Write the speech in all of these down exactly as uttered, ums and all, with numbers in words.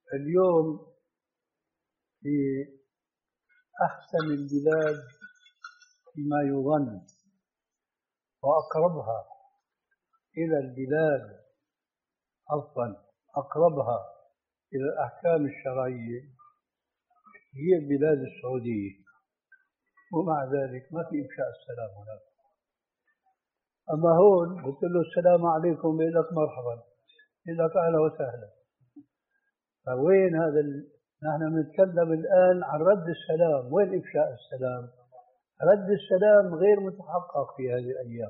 اليوم في أحسن البلاد فيما يظن وأقربها إلى البلاد، عفوا أقربها إلى الأحكام الشرعية هي البلاد السعودية، ومع ذلك ما في إفشاء السلام هناك. أما هون قلت له السلام عليكم بيقول لك مرحبا، بيقول لك أهلا وسهلا. فوين هذا ال... نحن نتكلم الآن عن رد السلام، وين إفشاء السلام؟ رد السلام غير متحقق في هذه الأيام.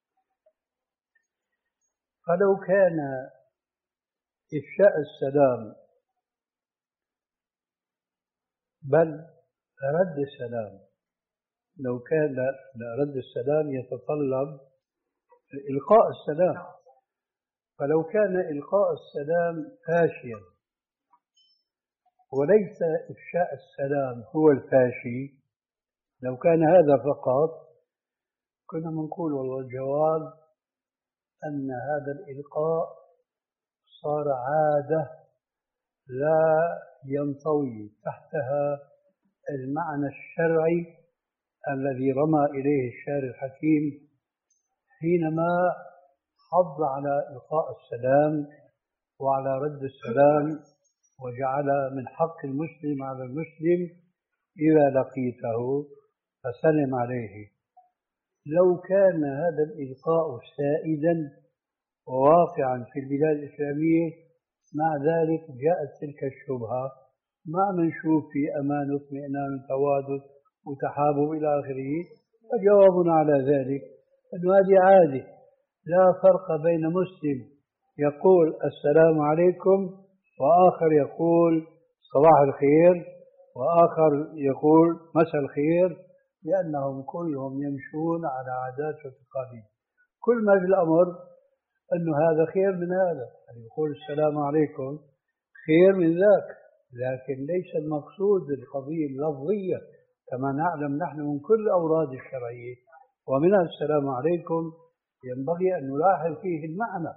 فلو كان إفشاء السلام بل رد السلام، لو كان رد السلام يتطلب إلقاء السلام، فلو كان إلقاء السلام فاشيا وليس إفشاء السلام هو الفاشي، لو كان هذا فقط كنا نقول والله الجواب أن هذا الإلقاء صار عادة لا ينطوي تحتها المعنى الشرعي الذي رمى إليه الشارع الحكيم حينما حض على إلقاء السلام وعلى رد السلام، وجعل من حق المسلم على المسلم إذا لقيته فسلم عليه. لو كان هذا الإلقاء سائدا وواقعا في البلاد الإسلامية، مع ذلك جاءت تلك الشبهة ما منشوف في أمان واطمئنان وتوادد وتحابب إلى آخره. فجوابنا على ذلك أن هذه عادة، لا فرق بين مسلم يقول السلام عليكم وآخر يقول صباح الخير وآخر يقول مساء الخير، لأنهم كلهم يمشون على عادات وتقاليد. كل ما في الأمر أنه هذا خير من هذا، يعني يقول السلام عليكم خير من ذاك، لكن ليس المقصود القضية اللفظية كما نعلم نحن من كل الأوراد الشرعية، ومنها السلام عليكم ينبغي أن نلاحظ فيه المعنى.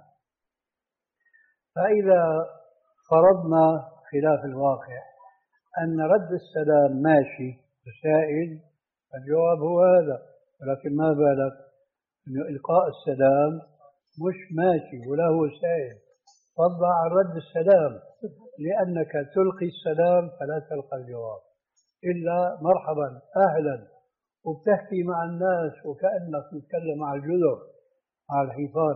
فإذا فرضنا خلاف الواقع أن رد السلام ماشي سائل، الجواب هو هذا، ولكن ما بالك أن إلقاء السلام مش ماشي ولا هو سائل، فضل عن رد السلام، لأنك تلقي السلام فلا تلقى الجواب إلا مرحبا أهلا، وبتحكي مع الناس وكأنك تتكلم مع الجذر مع الحيطان،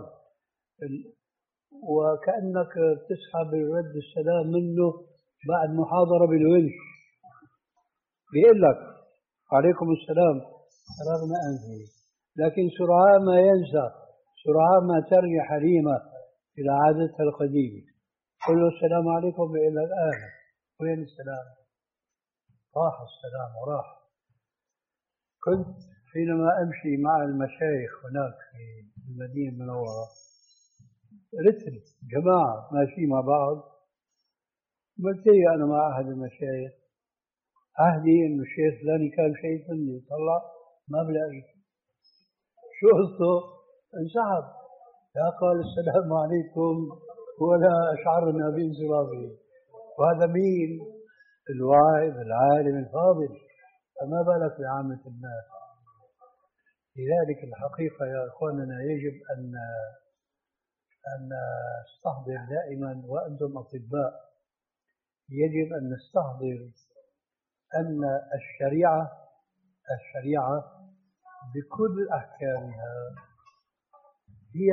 وكأنك تسحب رد السلام منه بعد محاضرة بالونش، بيقول لك عليكم السلام رغم أنفه، لكن سرعان ما ينسى، سرعان ما ترجع حليمة إلى عادتها القديمة، قل له السلام عليكم بيقول لك أهلا، وين السلام؟ راح السلام وراح. كنت حينما أمشي مع المشايخ هناك في المدينة المنورة، رتل جماعة ماشي مع بعض، قلت لي أنا مع أحد المشايخ عهدي إنه الشيخ فلاني كان شيء مني، طلع ما بلاقي شو قصته؟ انسحب، لا قال السلام عليكم ولا أشعرنا بانصرافه. وهذا مين؟ الواعظ العالم الفاضل، فما بالك بعامة الناس. لذلك الحقيقة يا إخواننا يجب أن أن نستحضر دائما، وأنتم أطباء يجب أن نستحضر أن الشريعة الشريعة بكل أحكامها هي،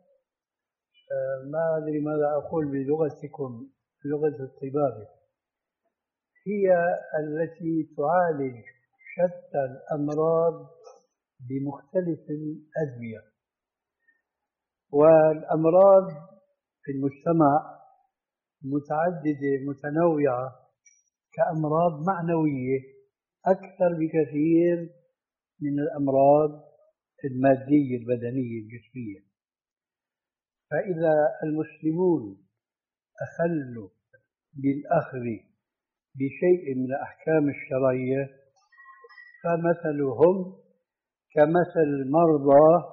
ما أدري ماذا أقول بلغتكم بلغة الطبابة، هي التي تعالج شتى الأمراض بمختلف الأدوية. والأمراض في المجتمع متعددة متنوعة كأمراض معنوية أكثر بكثير من الأمراض المادية البدنية الجسمية. فإذا المسلمون أخلوا بالأخذ بشيء من الأحكام الشرعية فمثلهم كمثل المرضى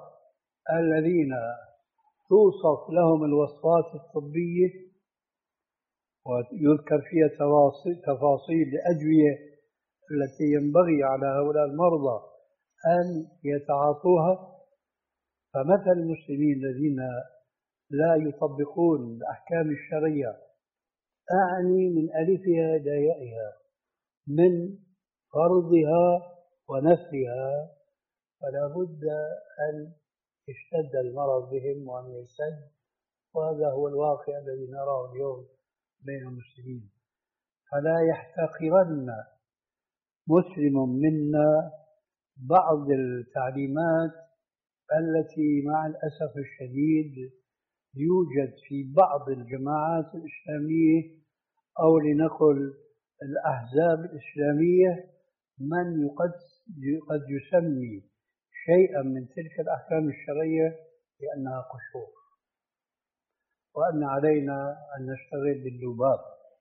الذين توصف لهم الوصفات الطبية ويذكر فيها تفاصيل الأدوية التي ينبغي على هؤلاء المرضى أن يتعاطوها. فمثل المسلمين الذين لا يطبقون الأحكام الشرعية، أعني من ألفها إلى يائها، من فرضها ونفيها، فلا بد أن يشتد المرض بهم وأن يشتد، وهذا هو الواقع الذي نراه اليوم بين المسلمين. فلا يحتقرن مسلم منا بعض التعليمات التي مع الأسف الشديد يوجد في بعض الجماعات الإسلامية أو لنقل الأحزاب الإسلامية من قد يسمي شيئا من تلك الأحكام الشرعية بأنها قشور، وأن علينا أن نشتغل بالذباب.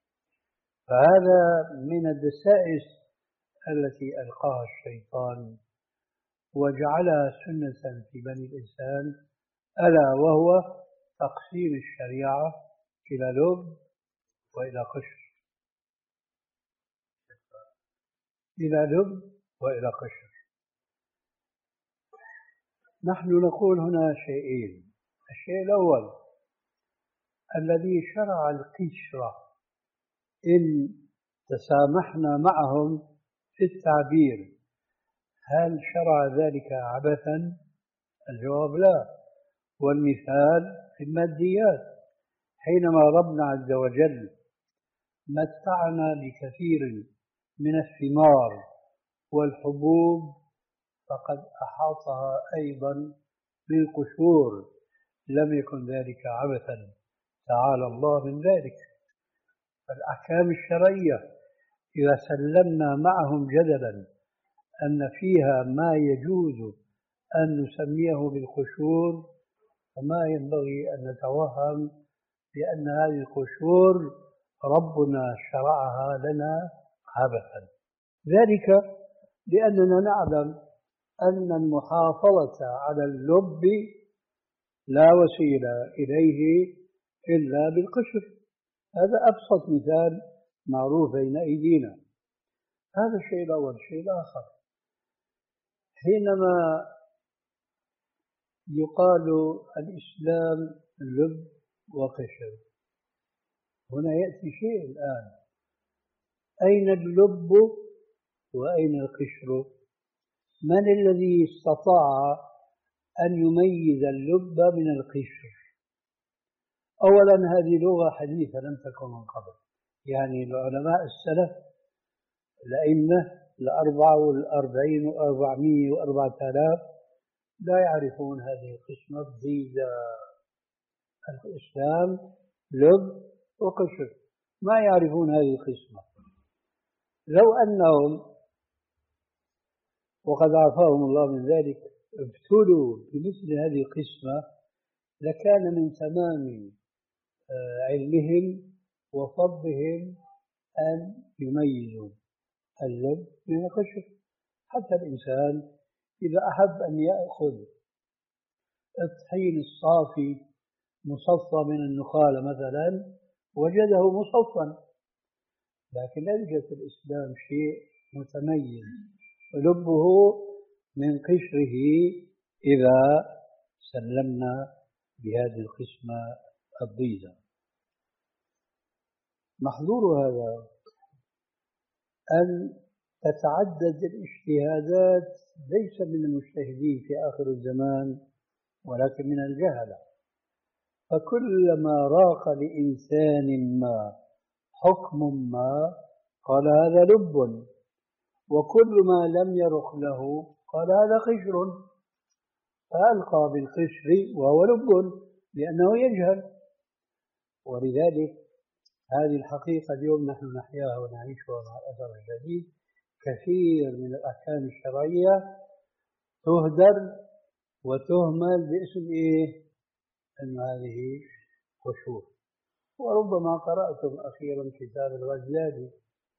فهذا من الدسائس التي ألقاها الشيطان وجعلها سنة في بني الإنسان، ألا وهو تقسيم الشريعة إلى لب وإلى قشر، إلى لب وإلى قشر. نحن نقول هنا شيئين. الشيء الأول الذي شرع القشرة، إن تسامحنا معهم في التعبير، هل شرع ذلك عبثا؟ الجواب لا. والمثال في الماديات، حينما ربنا عز وجل متعنا بكثير من الثمار والحبوب فقد أحاطها أيضا بالقشور، لم يكن ذلك عبثا، تعالى الله من ذلك. فالأحكام الشرعية إذا سلمنا معهم جدلا أن فيها ما يجوز أن نسميه بالقشور، فما ينبغي أن نتوهم بأن هذه القشور ربنا شرعها لنا عبثا. ذلك لأننا نعلم أن المحافظة على اللب لا وسيلة إليه إلا بالقشر. هذا أبسط مثال معروف بين أيدينا. هذا الشيء الأول. الشيء الآخر، حينما يقال الإسلام لب وقشر، هنا يأتي شيء الآن، أين اللب وأين القشر؟ من الذي استطاع أن يميز اللب من القشر؟ أولا هذه لغة حديثة لم تكن من قبل، يعني العلماء السلف الأئمة الأربعة والأربعين وأربعمائة وأربعة آلاف لا يعرفون هذه القسمة ضد الإسلام لب وقشر، ما يعرفون هذه القسمة. لو أنهم، وقد عافاهم الله من ذلك، ابتلوا بمثل هذه القسمة لكان من تمام علمهم وفضلهم أن يميزوا اللب من القشر. حتى الإنسان إذا أحب أن يأخذ الطحين الصافي مصفى من النخالة مثلا وجده مصفا، لكن لا يوجد في الإسلام شيء متميز لبه من قشره إذا سلمنا بهذه القسمة الضيزة. محظور هذا أن تتعدد الاجتهادات ليس من المجتهدين في آخر الزمان ولكن من الجهلة، فكلما راق لإنسان ما حكم ما قال هذا لب، وكل ما لم يرق له قال هذا قشر، فألقى بالقشر وهو لب لأنه يجهل. ولذلك هذه الحقيقة اليوم نحن نحياها ونعيشها مع الأسف الشديد. كثير من الأحكام الشرعية تهدر وتهمل باسم إيه؟ أن هذه قشور. وربما قرأتم أخيرا كتاب الغزالي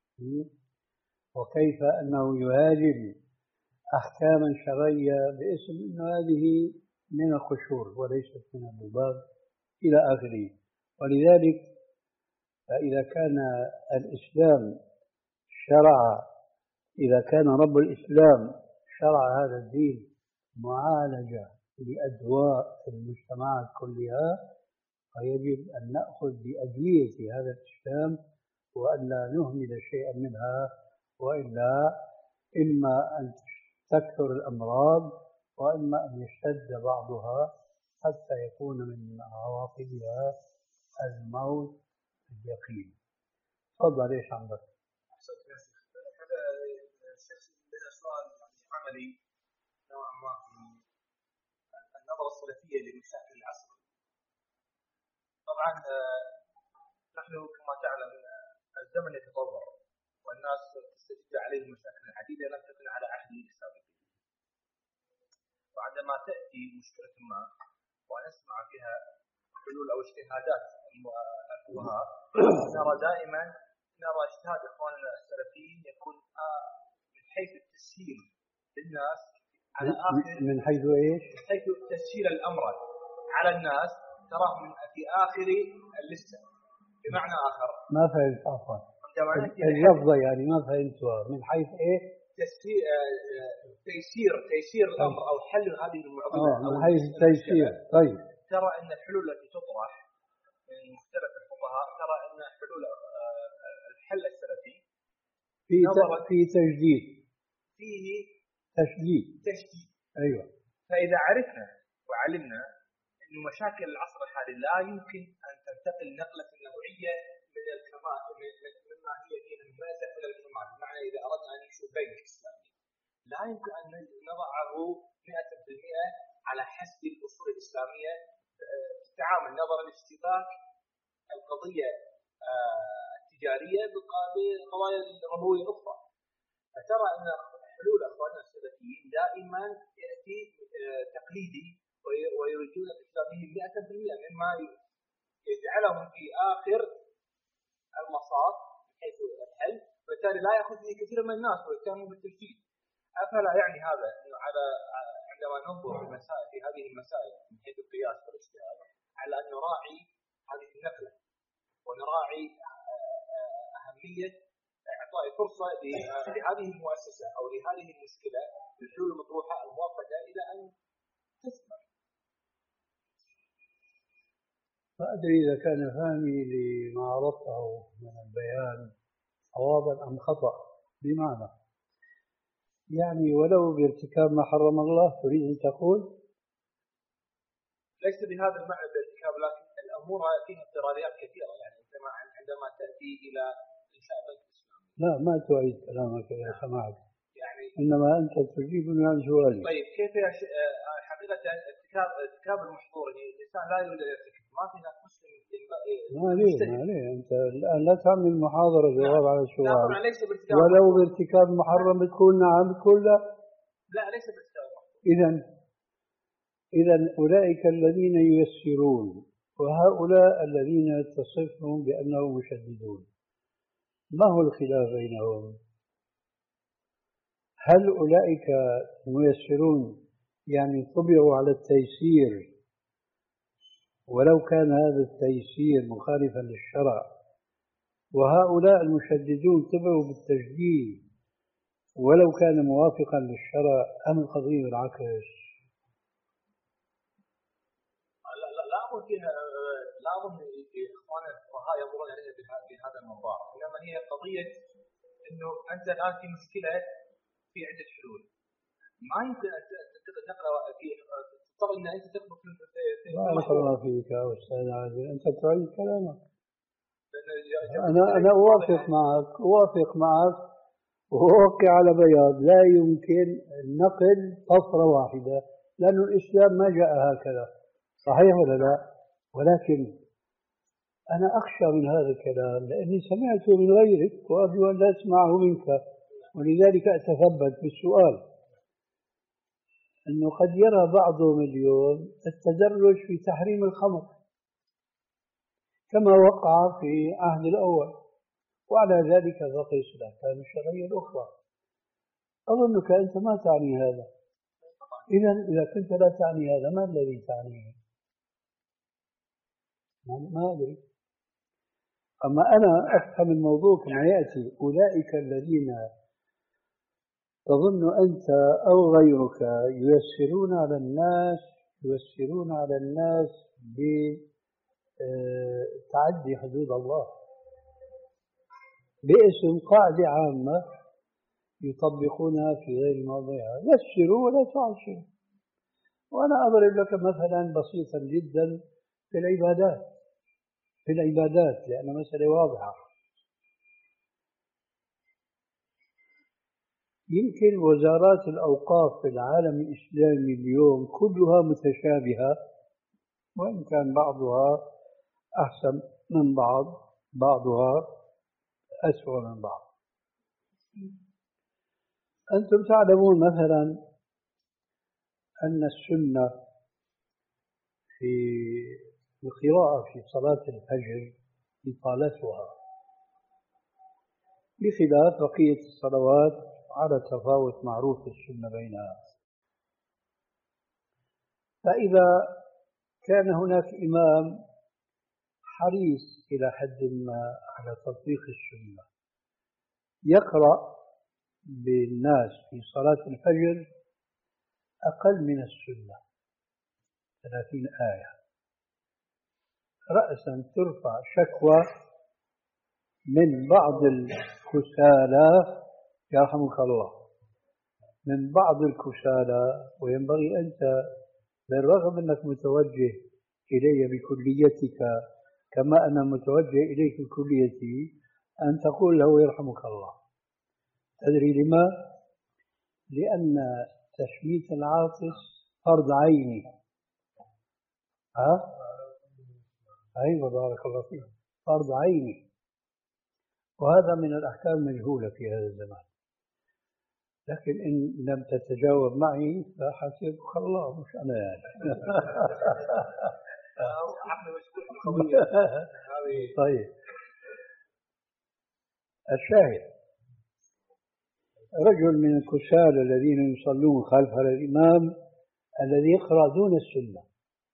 وكيف أنه يهاجم أحكاما شرعية باسم أن هذه من القشور وليست من الذباب إلى آخره. ولذلك فإذا كان الإسلام شرع، إذا كان رب الإسلام شرع هذا الدين معالجة لأدواء المجتمعات كلها، فيجب أن نأخذ بأدوية هذا الإسلام وأن لا نهمل شيئا منها، وإلا إما أن تكثر الأمراض وإما أن يشتد بعضها حتى يكون من عواقبها الموت اليقين. تفضل، ايش عندك؟ هذا لنا سؤال عملي نوعا ما في النظرة السلفية لمشاكل العصر. طبعا نحن كما تعلم الزمن يتطور والناس تستجد عليه مشاكل عديدة لم تكن على عهد السابق. وعندما تأتي مشكلة ما ونسمع فيها حلول أو اجتهادات الفقهاء، نرى دائما نرى اجتهاد إخواننا السلفيين يكون من حيث التسهيل للناس على آخر من حيث إيش؟ من حيث تسهيل الأمر على الناس، تراه في آخر اللسة. بمعنى آخر ما فهمت عفوا اللفظة، يعني ما فهمتها. من حيث إيه؟ تسهيل تيسير تيسير الأمر أو حل هذه المعضلة. من حيث التيسير. طيب، ترى أن الحلول التي تطرح من مختلف الفقهاء، ترى أن حلول الحل السلفي في في تجديد، فيه تشديد تشديد. أيوة. فإذا عرفنا وعلمنا أن مشاكل العصر الحالي لا يمكن أن تنتقل نقلة نوعية من الكمال مما هي فيه الممازة إلى الكمال، بمعنى إذا أردنا أن ننشئ بنك إسلامي لا يمكن أن نضعه مئة بالمئة على حسب الأصول الإسلامية تتعامل نظرا لاشتباك القضية التجارية بقضايا الربوية الأخرى. فترى أن حلول أخواننا السلفيين دائما يأتي تقليدي ويريدون الإسلاميين مئة بالمئة مما يجعلهم في آخر المصاف من حيث الحل، وبالتالي لا يأخذ به كثير من الناس ويهتمون بالتجديد. أفلا يعني هذا أنه على عندما ننظر المسائل في هذه المسائل من حيث القياس والاجتهاد على أن نراعي هذه النقلة ونراعي أهمية إعطاء فرصة لهذه المؤسسة أو لهذه المشكلة الحلول المطروحة الموفقة إلى أن تثمر. ما أدري إذا كان فهمي لما عرضته من البيان صوابا أم خطأ. بمعنى يعني ولو بارتكاب ما حرم الله تريد أن تقول؟ ليس بهذا المعنى بارتكاب، لكن الأمور فيها اضطراريات كثيرة. يعني عندما تأتي إلى إنشاء بنك إسلامي. لا، ما تعيد كلامك إذا سمعت. يعني إنما أنت تجيبني عن سؤالي. طيب كيف يا ش... حقيقة ارتكاب ارتكاب المحظور الإنسان لا يريد يرتكب، ما في ناس مسلم. ما عليه ما عليه أنت الآن لا تعمل محاضرة جواب على السؤال. لا ليس بارتكاب. ولو بارتكاب محرم بتقول نعم، بتقول لا. لا ليس بارتكاب. إذا إذا أولئك الذين ييسرون وهؤلاء الذين تصفهم بأنهم مشددون، ما هو الخلاف بينهم؟ هل أولئك ميسرون يعني طبعوا على التيسير ولو كان هذا التيسير مخالفا للشرع، وهؤلاء المشددون طبعوا بالتشديد ولو كان موافقا للشرع، أم القضية العكس؟ لا لا لا أظن فيها، لا أظن إخوان الفقهاء ينظرون عليها بهذا المنظار، إنما هي قضية إنه أنت الآن في مشكلة في عدة حلول، ما يمكن أن تنتقل نقلة في تضطر أن أنت تدخل في بارك الله فيك يا أستاذ عادل، أنت تعيد كلامك. أنا أنا أوافق معك أوافق معك وأوقع على بياض، لا يمكن نقل طفرة واحدة لأن الإسلام ما جاء هكذا، صحيح ولا لا؟ ولكن أنا أخشى من هذا الكلام لأني سمعته من غيرك وأرجو أن لا أسمعه منك، ولذلك أتثبت بالسؤال. أنه قد يرى بعضهم اليوم التدرج في تحريم الخمر كما وقع في عهد الأول، وعلى ذلك فقس الأحكام الشرعية الأخرى. أظنك أنت ما تعني هذا. إذا إذا كنت لا تعني هذا، ما الذي تعنيه؟ ما أدري. أما أنا أفهم الموضوع كما يأتي. أولئك الذين تظن أنت أو غيرك ييسرون على الناس ييسرون على الناس بتعدي حدود الله باسم قاعدة عامة يطبقونها في غير موضعها. يسروا ولا تعسروا. وأنا أضرب لك مثلا بسيطا جدا في العبادات في العبادات لأن مسألة واضحة. يمكن وزارات الأوقاف في العالم الإسلامي اليوم كلها متشابهة، وإن كان بعضها أحسن من بعض، بعضها أسوأ من بعض. أنتم تعلمون مثلا أن السنة في القراءة في صلاة الفجر إطالتها بخلاف بقية الصلوات على تفاوت معروف السنة بينها. فإذا كان هناك إمام حريص إلى حد ما على تطبيق السنة يقرأ بالناس في صلاة الفجر أقل من السنة ثلاثين آية، رأسا ترفع شكوى من بعض الكسالى يرحمك الله من بعض الكسالى. وينبغي أنت بالرغم أنك متوجه إلي بكليتك كما أنا متوجه إليك بكليتي أن تقول له يرحمك الله. تدري لما؟ لأن تشميت العاطس فرض عيني. ها؟ أيوة بارك الله فيك، فرض عيني، وهذا من الأحكام المجهولة في هذا الزمان. لكن إن لم تتجاوب معي فحسبك الله مش أنا يعني. طيب الشاهد رجل من الكسالى الذين يصلون خلف الإمام الذي يقرأ دون السنة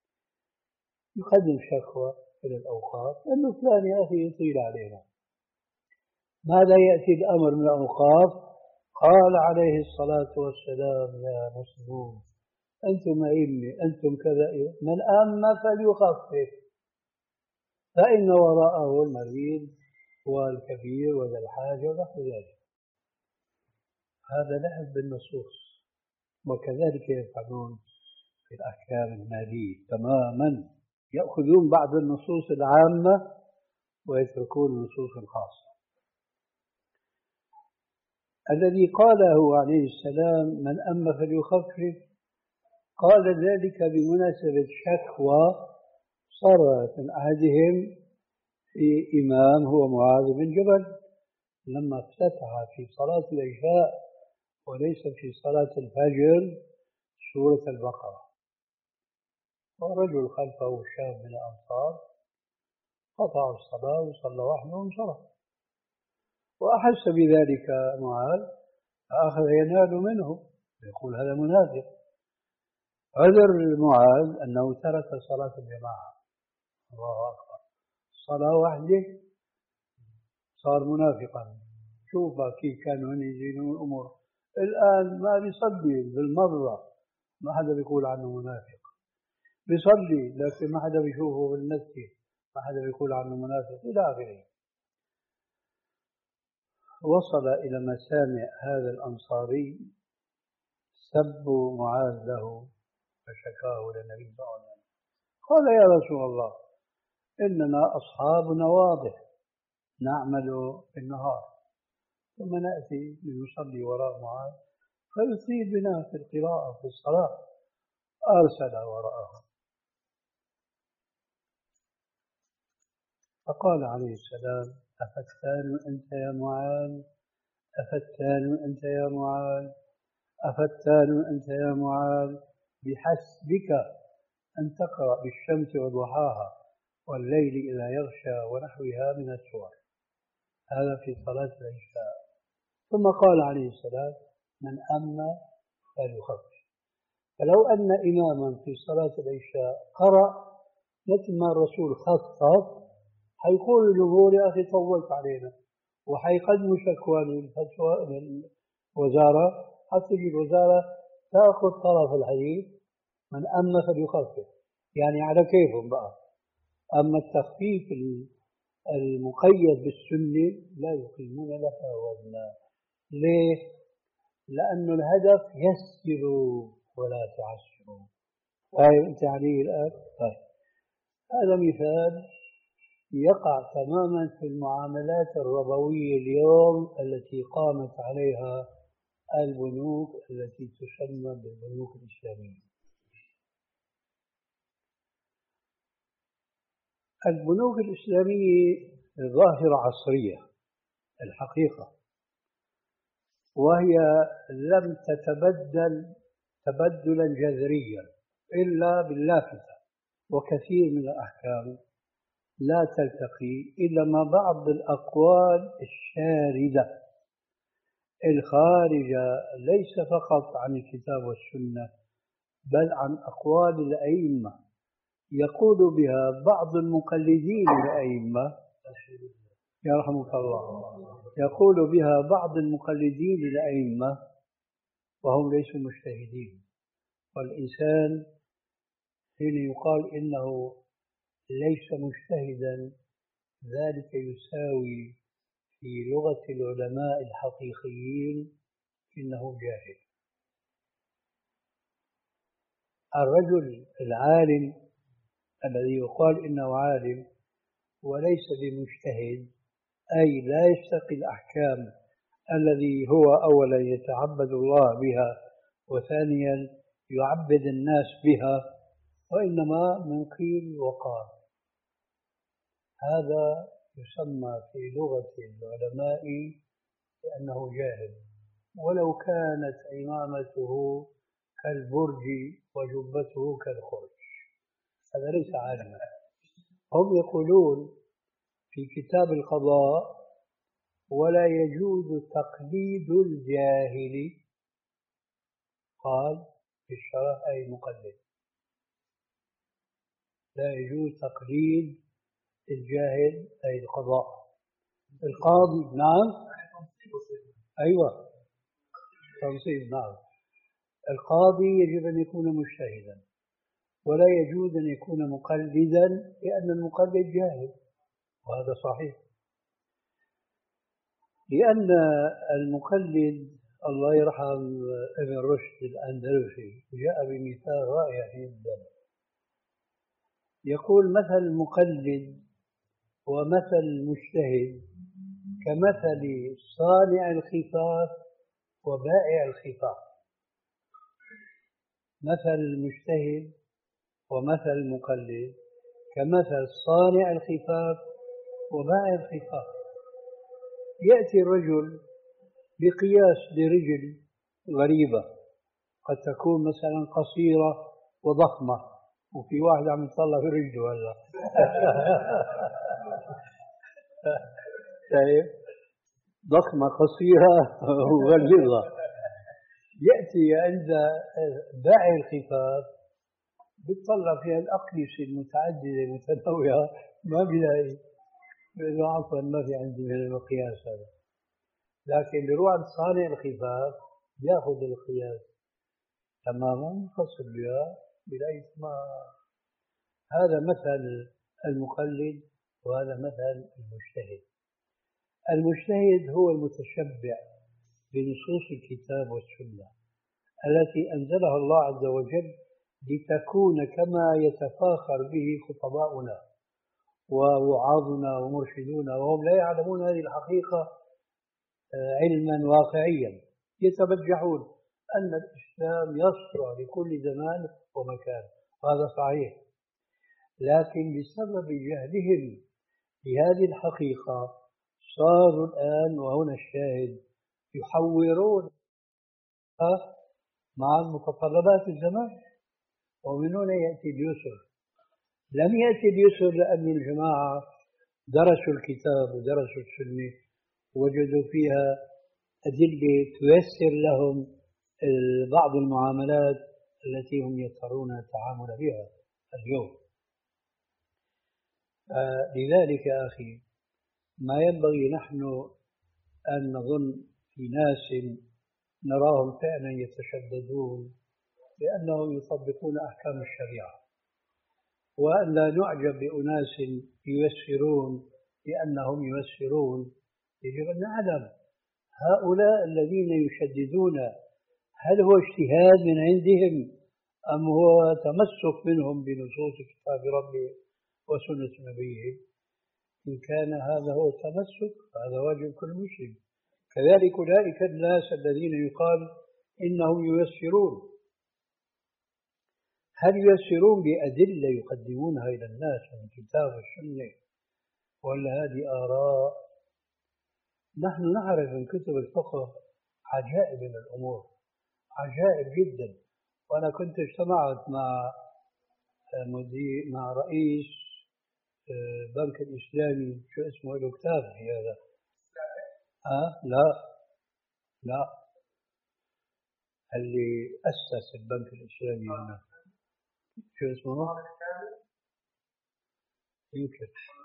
يقدم شكوى إلى الأوقاف أنه فلان يا أخي يطيل علينا. ماذا يأتي الأمر من الأوقاف؟ قال عليه الصلاة والسلام يا مسلمون أنتم أئمة أنتم كذا، من أما فليخفف فإن وراءه المريض والكبير وذا الحاجة ونحو ذلك. هذا لعب بالنصوص، وكذلك يفعلون في الأحكام المالية تماما، يأخذون بعض النصوص العامة ويتركون النصوص الخاصة. الذي قاله عليه السلام من أما فليخفف قال ذلك بمناسبة شكوى صارت من أحدهم في إمام هو معاذ بن جبل لما افتتح في صلاة العشاء وليس في صلاة الفجر سورة البقرة، ورجل خلفه شاب من الأنصار قطع الصلاة وصلى وحده وانصرف، وأحس بذلك معاذ فأخذ ينال منه يقول هذا منافق. عذر معاذ أنه ترك صلاة الجماعة. الله أكبر، صلاة واحدة صار منافقا. شوف كيف كانوا يزينون الأمور. الآن ما بيصلي بالمرة ما حدا بيقول عنه منافق، بيصلي لكن ما حدا بيشوفه بالمسجد ما حدا بيقول عنه منافق إلى آخره. وصل إلى مسامع هذا الأنصاري سب معاذ له فشكاه إلى النبي صلى الله عليه وسلم. قال يا رسول الله إننا أصحاب نواضح نعمل في النهار ثم نأتي لنصلي وراء معاذ فيصيب بنا في القراءة في الصلاة. أرسل وراءه فقال عليه السلام أفتان أنت يا معاذ أفتان أنت يا معاذ أفتان أنت يا معاذ بحسبك أن تقرأ بالشمس وضحاها والليل إذا يغشى ونحوها من السور. هذا في صلاة العشاء. ثم قال عليه السلام من أما فليخفف. فلو أن إماما في صلاة العشاء قرأ مثل ما الرسول خفف حيقول الجمهور يا أخي طولت علينا، وحيقدموا شكوى للفتوى للوزارة، حتى تجي الوزارة تأخذ طرف الحديث، من أما فليخفف، يعني على كيفهم بقى. أما التخفيف المقيد بالسنة لا يقيمون لها وزنا. ليه؟ لأن الهدف يسروا ولا تعسروا. هاي أنت عليه الآن. هذا مثال يقع تماما في المعاملات الربوية اليوم التي قامت عليها البنوك التي تسمى بالبنوك الإسلامية. البنوك الإسلامية ظاهرة عصرية الحقيقة، وهي لم تتبدل تبدلا جذريا إلا باللافتة، وكثير من الأحكام لا تلتقي إلا مع بعض الأقوال الشاردة الخارجة ليس فقط عن الكتاب والسنة، بل عن أقوال الأئمة يقول بها بعض المقلدين للأئمة يرحمك الله، يقول بها بعض المقلدين للأئمة وهم ليسوا مجتهدين. والإنسان حين يقال إنه ليس مجتهدا ذلك يساوي في لغة العلماء الحقيقيين إنه جاهل. الرجل العالم الذي يقال إنه عالم وليس بمجتهد، أي لا يستقي الأحكام الذي هو أولا يتعبد الله بها وثانيا يعبد الناس بها، وإنما من قيل وقال، هذا يسمى في لغة العلماء بأنه جاهل، ولو كانت عمامته كالبرج وجبته كالخرج، هذا ليس عالما. هم يقولون في كتاب القضاء ولا يجوز تقليد الجاهل، قال في الشرح أي مقلد، لا يجوز تقليد الجاهل أي القضاء. القاضي نعم أيوة تنصيب نعم. القاضي يجب أن يكون مجتهدا، ولا يجوز أن يكون مقلدا لأن المقلد جاهل، وهذا صحيح. لأن المقلد الله يرحم ابن رشد الأندلسي جاء بمثال رائع جدا، يقول مثل المقلد ومثل المجتهد كمثل صانع الخفاف وبائع الخفاف. مثل المجتهد ومثل المقلد كمثل صانع الخفاف وبائع الخفاف. يأتي الرجل بقياس لرجل غريبة قد تكون مثلا قصيرة وضخمة، وفي واحد عم يطلع في رجله هلا طيب ضخمة قصيرة وغليظة. يأتي عند بائع الخفاف بيطلع فيها الأقيسة المتعددة المتنوعة ما بيلاقي، بيقول له عفوا ما في عندي من المقياس هذا. لكن بيروح عند صانع الخفاف ياخذ القياس تماما يفصل بها بلاقي ما. هذا مثل المقلد وهذا مثل المجتهد. المجتهد هو المتشبع بنصوص الكتاب والسنة التي أنزلها الله عز وجل لتكون كما يتفاخر به خطباؤنا ووعاظنا ومرشدونا، وهم لا يعلمون هذه الحقيقة علما واقعيا، يتبجحون أن الإسلام يصلح لكل زمان ومكان، وهذا صحيح. لكن بسبب جهلهم بهذه الحقيقة صاروا الآن، وهنا الشاهد، يحورون مع متطلبات الزمان. ومن هنا يأتي اليسر. لم يأتي اليسر لأن الجماعة درسوا الكتاب ودرسوا السنة وجدوا فيها أدلة تيسر لهم بعض المعاملات التي هم يضطرون التعامل بها اليوم. لذلك يا أخي ما ينبغي نحن أن نظن في ناس نراهم فعلا يتشددون لأنهم يطبقون أحكام الشريعة، وأن لا نعجب بأناس ييسرون لأنهم ييسرون. يجب أن نعلم هؤلاء الذين يشددون هل هو اجتهاد من عندهم أم هو تمسك منهم بنصوص كتاب ربه وسنة نبيه؟ إن كان هذا هو التمسك فهذا واجب كل مسلم. كذلك أولئك الناس الذين يقال إنهم ييسرون، هل ييسرون بأدلة يقدمونها إلى الناس من الكتاب والسنة ولا هذه آراء؟ نحن نعرف من كتب الفقه عجائب من الأمور، عجائب جدا. وأنا كنت اجتمعت مع مدير مع رئيس البنك الإسلامي، شو اسمه له كتاب في هذا؟ ها؟ لا لا، اللي أسس البنك الإسلامي هنا شو اسمه؟ يمكن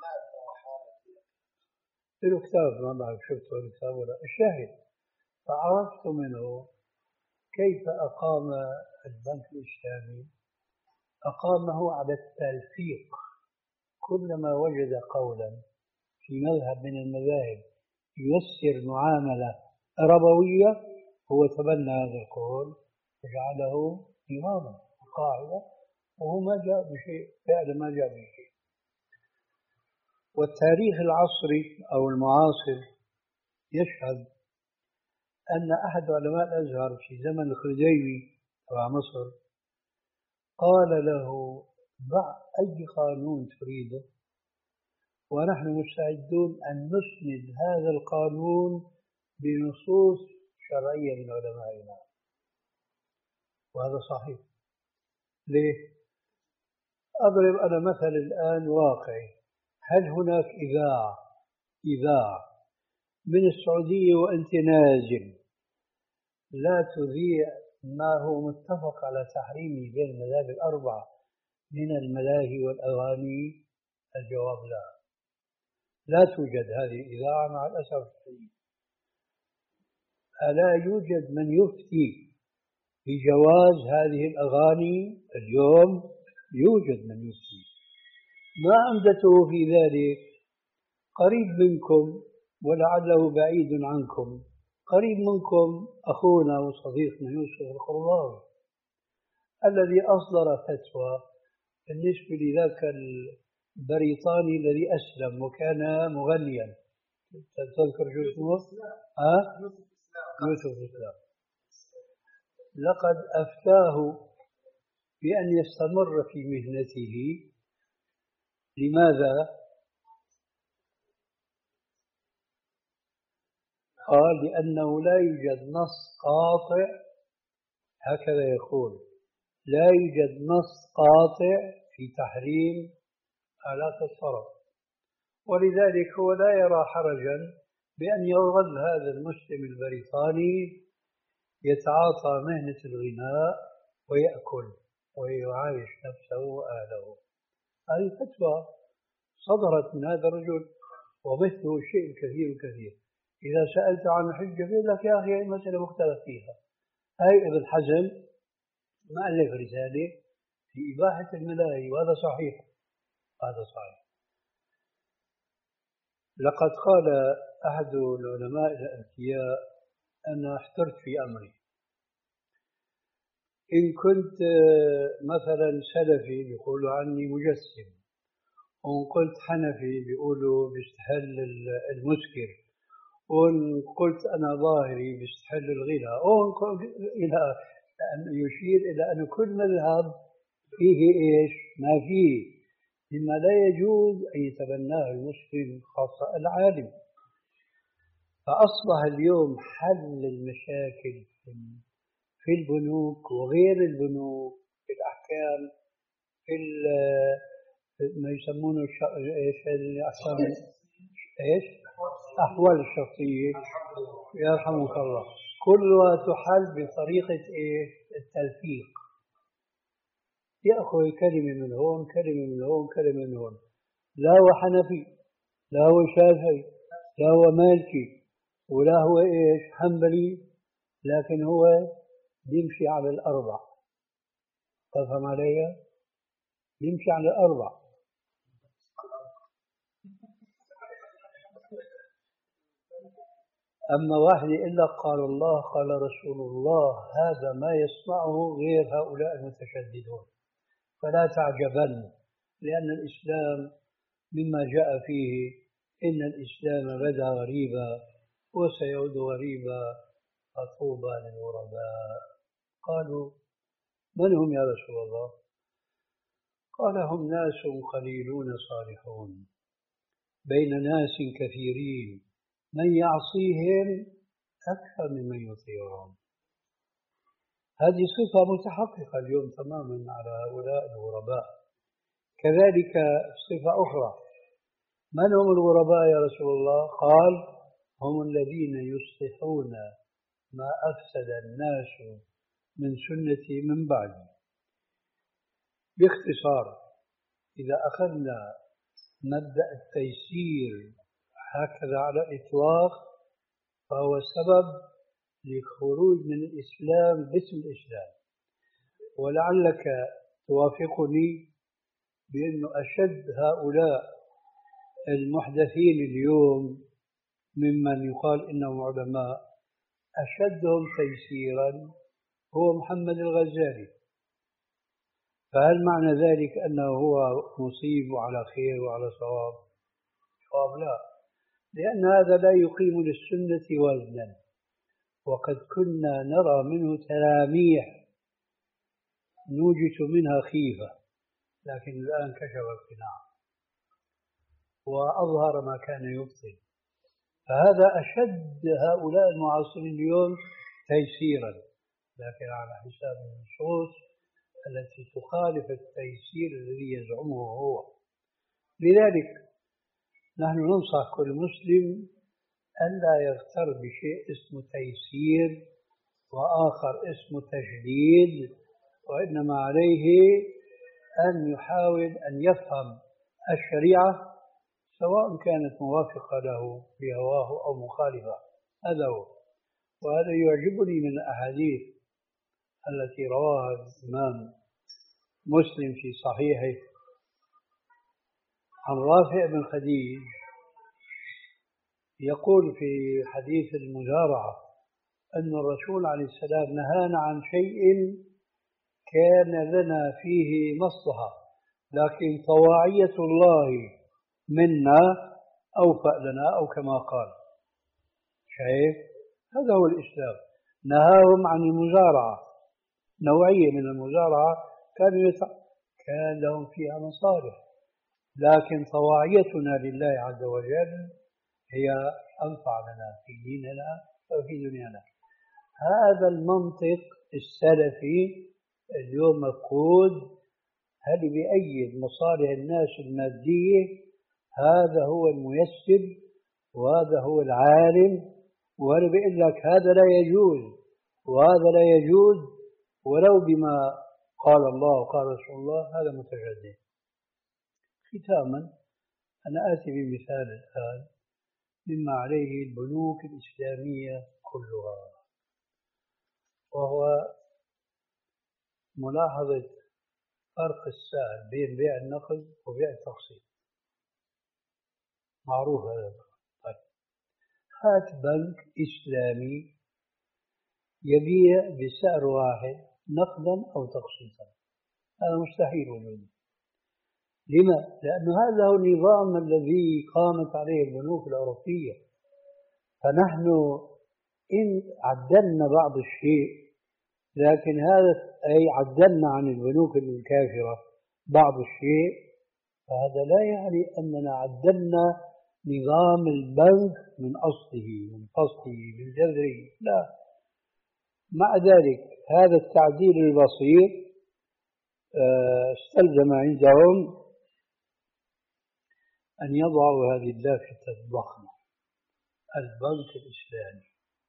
له كتاب، ما بعرف شفته الكتاب ولا. الشاهد فعرفت منه كيف أقام البنك الإسلامي، أقامه على التلفيق. كلما وجد قولا في مذهب من المذاهب ييسر معاملة ربوية هو تبنى هذا القول وجعله إماما وقاعدة، وهو ما جاء بشيء، فعلا ما جاء بشيء. والتاريخ العصري أو المعاصر يشهد أن أحد علماء الأزهر في زمن الخديوي تبع مصر قال له ضع أي قانون تريده ونحن مستعدون أن نسند هذا القانون بنصوص شرعية من علمائنا. وهذا صحيح. ليه؟ أضرب أنا مثل الآن واقعي. هل هناك إذاعة إذاعة من السعودية وأنت نازل لا تذيع ما هو متفق على تحريمه بين المذاهب الأربعة من الملاهي والأغاني؟ الجواب لا، لا توجد هذه الإذاعة مع الأسف الشديد. ألا يوجد من يفتي بجواز هذه الأغاني اليوم؟ يوجد من يفتي. ما عمدته في ذلك؟ قريب منكم ولعله بعيد عنكم، قريب منكم أخونا وصديقنا يوسف القرضاوي الذي أصدر فتوى بالنسبة لذاك البريطاني الذي أسلم وكان مغنيا. تذكر شو اسمه؟ ها؟ يوسف الإسلام. لقد أفتاه بأن يستمر في مهنته. لماذا؟ قال لأنه لا يوجد نص قاطع، هكذا يقول، لا يوجد نص قاطع في تحريم آلات الطرب، ولذلك هو لا يرى حرجا بأن يظل هذا المسلم البريطاني يتعاطى مهنة الغناء ويأكل ويعايش نفسه وأهله. هذه فتوى صدرت من هذا الرجل، ومثله شيء كثير كثير. إذا سألت عن الحجة يقول لك يا أخي المسألة مختلف فيها. هاي ابن حزم مؤلف رسالة في إباحة الملاهي، وهذا صحيح، هذا صحيح. لقد قال أحد العلماء الأذكياء: أنا احترت في أمري، إن كنت مثلا سلفي بيقولوا عني مجسم، وإن قلت حنفي بيقولوا بيستحل المسكر، وإن قلت أنا ظاهري بيستحل الغناء، وإن قلت إلى أن يشير إلى أن كل مذهب فيه إيش ما فيه مما لا يجوز أن يتبناه المسلم خاصة العالم. فأصبح اليوم حل المشاكل في البنوك وغير البنوك، في الأحكام، في ما يسمونه إيش الأحكام إيش أحوال الشخصية، يرحمك الله، كلها تحل بطريقة إيش التلفيق. يأخذ كلمة من هون كلمة من هون كلمة من هون، لا هو حنفي، لا هو شافعي، لا هو مالكي، ولا هو إيش حنبلي، لكن هو بيمشي على الأربع. تفهم علي؟ بيمشي على الأربع. أما واحد يقول لك قال الله قال رسول الله، هذا ما يصنعه غير هؤلاء المتشددون. فلا تعجبن، لأن الإسلام مما جاء فيه إن الإسلام بدا غريبا وسيعود غريبا، فطوبى للغرباء. قالوا من هم يا رسول الله؟ قال هم ناس قليلون صالحون بين ناس كثيرين من يعصيهم أكثر ممن يطيعهم. هذه صفة متحققة اليوم تماما على هؤلاء الغرباء. كذلك صفة أخرى، من هم الغرباء يا رسول الله؟ قال هم الذين يصلحون ما أفسد الناس من سنتي من بعدي. باختصار، إذا أخذنا مبدأ التيسير هكذا على الإطلاق، فهو سبب للخروج من الإسلام باسم الإسلام. ولعلك توافقني بأن أشد هؤلاء المحدثين اليوم ممن يقال إنهم علماء، أشدهم تيسيرا هو محمد الغزالي. فهل معنى ذلك أنه هو مصيب وعلى خير وعلى صواب؟ جواب لا، لأن هذا لا يقيم للسنة وزنا. وقد كنا نرى منه تلاميح نوجس منها خيفة، لكن الآن كشف القناع وأظهر ما كان يبطل. فهذا أشد هؤلاء المعاصرين اليوم تيسيرا، لكن على حساب النصوص التي تخالف التيسير الذي يزعمه هو. لذلك نحن ننصح كل مسلم ألا يغتر بشيء اسمه تيسير وآخر اسمه تشديد، وإنما عليه أن يحاول أن يفهم الشريعة سواء كانت موافقة له بهواه أو مخالفة. هذا هو. وهذا يعجبني من الأحاديث التي رواها الإمام مسلم في صحيحه عن رافع بن خديج، يقول في حديث المزارعة أن الرسول عليه السلام نهانا عن شيء كان لنا فيه مصلحة، لكن طواعية الله منا أوفأ لنا، أو كما قال. شايف؟ هذا هو الإسلام. نهاهم عن المزارعة، نوعية من المزارعة كانوا يتع... كان لهم فيها مصالح، لكن طواعيتنا لله عز وجل هي أنفع لنا في ديننا وفي دنيانا. هذا المنطق السلفي اليوم مفقود. هل بأيد مصالح الناس المادية؟ هذا هو الميسر وهذا هو العالم. وأنا بقول لك هذا لا يجوز وهذا لا يجوز ولو بما قال الله وقال رسول الله، هذا متجدد. ختاما أنا آتي بمثال الآن مما عليه البنوك الإسلامية كلها، وهو ملاحظة فرق السعر بين بيع النقد وبيع التقسيط. معروف هذا. طيب، هات بنك إسلامي يبيع بسعر واحد نقدا أو تقسيطا، هذا مستحيل وجوده. لما؟ لأن هذا هو النظام الذي قامت عليه البنوك الأوروبية. فنحن إن عدلنا بعض الشيء، لكن هذا أي عدلنا عن البنوك الكافرة بعض الشيء، فهذا لا يعني أننا عدلنا نظام البنك من أصله من فصله من جذره، لا. مع ذلك هذا التعديل البسيط استلزم عندهم أن يضعوا هذه اللافتة الضخمة: البنك الإسلامي.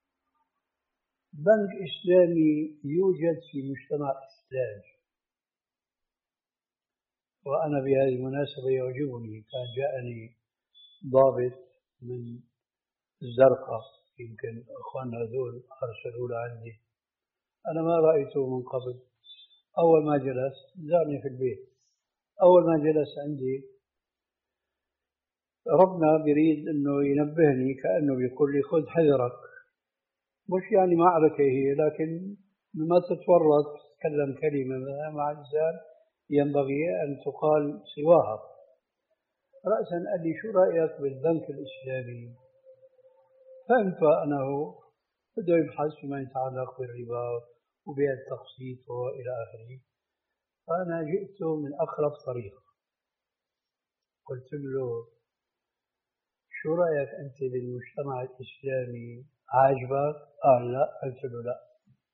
بنك إسلامي يوجد في مجتمع إسلامي، وأنا بهذه المناسبة يعجبني، كان جاءني ضابط من الزرقاء، يمكن أخواننا هذول أرسلوا له عندي، أنا ما رأيته من قبل. أول ما جلس زارني في البيت، أول ما جلس عندي ربنا بيريد أنه ينبهني، كأنه بيقول لي خذ حذرك، مش يعني معركة هي، لكن ما تتورط تتكلم كلمة مع إنسان ينبغي أن تقال سواها. رأسا قال لي شو رأيك بالبنك الإسلامي؟ فهمت أنه بده يبحث فيما يتعلق بالربا وبيع التقسيط وإلى آخره. فأنا جئت من أقرب طريق، قلت له شو رأيك أنت بالمجتمع الإسلامي، عاجبك؟ قال لا. قلت له لا،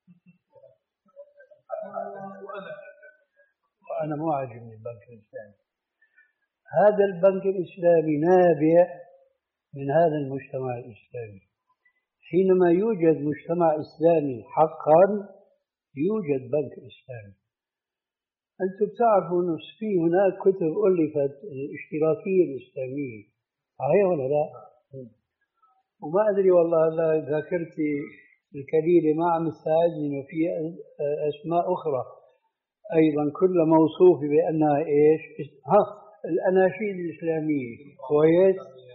وأنا مو عاجبني البنك الإسلامي. هذا البنك الإسلامي نابع من هذا المجتمع الإسلامي. حينما يوجد مجتمع إسلامي حقا يوجد بنك إسلامي. أنتم بتعرفوا أنه في هناك كتب ألفت الاشتراكية الإسلامية، صحيح ولا لا؟ وما أدري والله لا ذاكرتي الكبيرة ما عم تساعدني، إنه في أسماء أخرى أيضا كل موصوفة بأنها إيش؟ ها، الأناشيد الإسلامية، كويس؟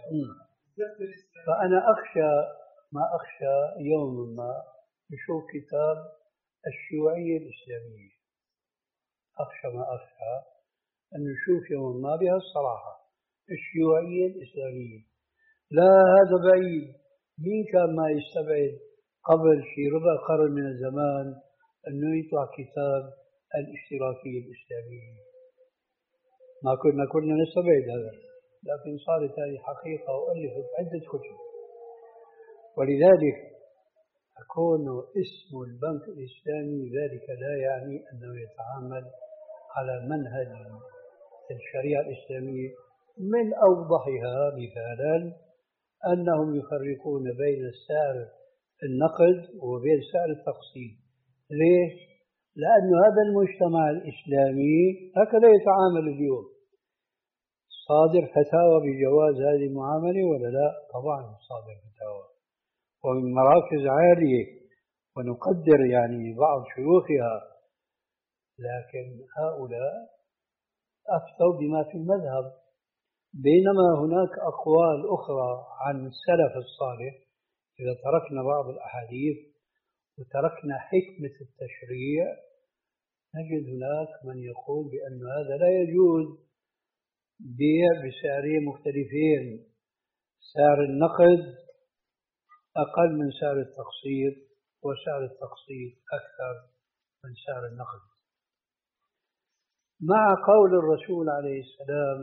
فأنا أخشى ما أخشى يوما ما نشوف كتاب الشيوعية الإسلامية، أخشى ما أخشى أن نشوف يوما ما بها الصراحة الشيوعية الإسلامية. لا، هذا بعيد. مين كان ما يستبعد قبل في ربع قرن من الزمان أنه يطلع كتاب الاشتراكية الإسلامية؟ ما كنا كنا نستبعد هذا، لكن صارت هذه حقيقة وألفت عدة كتب. ولذلك أكون اسم البنك الإسلامي ذلك لا يعني أنه يتعامل على منهج الشريعة الإسلامية. من أوضحها مثالا أنهم يفرقون بين سعر النقد وبين سعر التقسيط. ليش؟ لأن هذا المجتمع الإسلامي هكذا يتعامل اليوم. صادر فتاوى بجواز هذه المعاملة ولا لا؟ طبعا صادر فتاوى ومن مراكز عالية ونقدر يعني بعض شيوخها، لكن هؤلاء أفتوا بما في المذهب، بينما هناك أقوال أخرى عن السلف الصالح. إذا تركنا بعض الأحاديث وتركنا حكمة التشريع نجد هناك من يقول بأن هذا لا يجوز بيع بسعرين مختلفين، سعر النقد أقل من سعر التقسيط وسعر التقسيط أكثر من سعر النقد، مع قول الرسول عليه السلام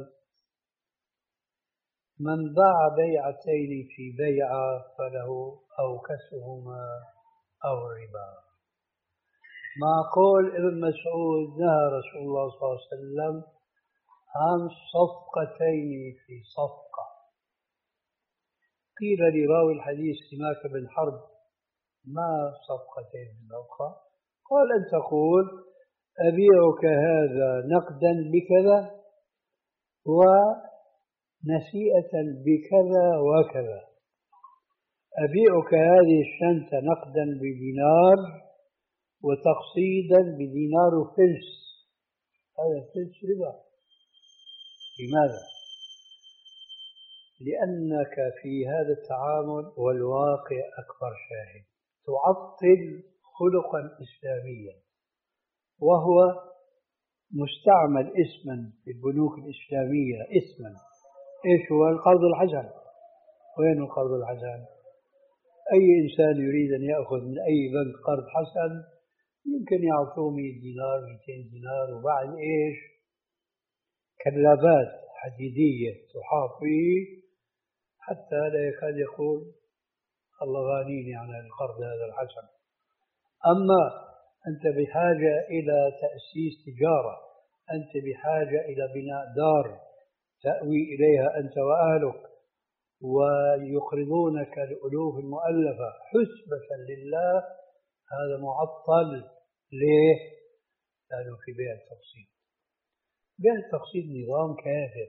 من باع بيعتين في بيعة فله أو كسهما أو ربا. مع قول ابن مسعود نهى رسول الله صلى الله عليه وسلم عن صفقتين في صفقة. قيل لراوي الحديث سماك بن حرب ما صفقتين في صفقة؟ قال أن تقول أبيعك هذا نقدا بكذا ونسيئة بكذا وكذا، أبيعك هذه الشنطة نقدا بدينار وتقسيطا بدينار وفلس. هذا الفلس ربا. لماذا؟ لأنك في هذا التعامل والواقع أكبر شاهد تعطل خلقا إسلاميا، وهو مستعمل اسما في البنوك الإسلامية، اسما إيش هو؟ القرض الحسن. وين القرض الحسن؟ أي إنسان يريد أن يأخذ من أي بنك قرض حسن يمكن يعطوه مئة دينار مئتين دينار، وبعد إيش؟ كلابات حديدية تحاط فيه حتى لا يكاد يقول الله غانيني عن القرض هذا الحسن. أما أنت بحاجة إلى تأسيس تجارة، أنت بحاجة إلى بناء دار تأوي إليها أنت وأهلك ويقرضونك الألوف المؤلفة حسبة لله، هذا معطل. ليه؟ لأنه في بيع التقسيط. بالتقسيم نظام كافر.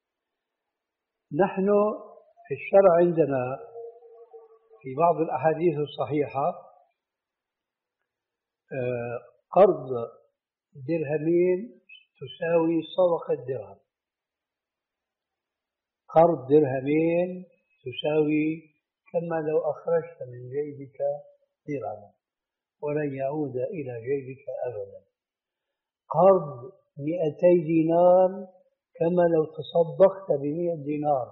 نحن في الشرع عندنا في بعض الأحاديث الصحيحة قرض درهمين تساوي صدقة درهم. قرض درهمين تساوي كما لو أخرجت من جيبك درهما ولن يعود إلى جيبك أبدا. قرض مئتي دينار كما لو تصدقت بمئة دينار.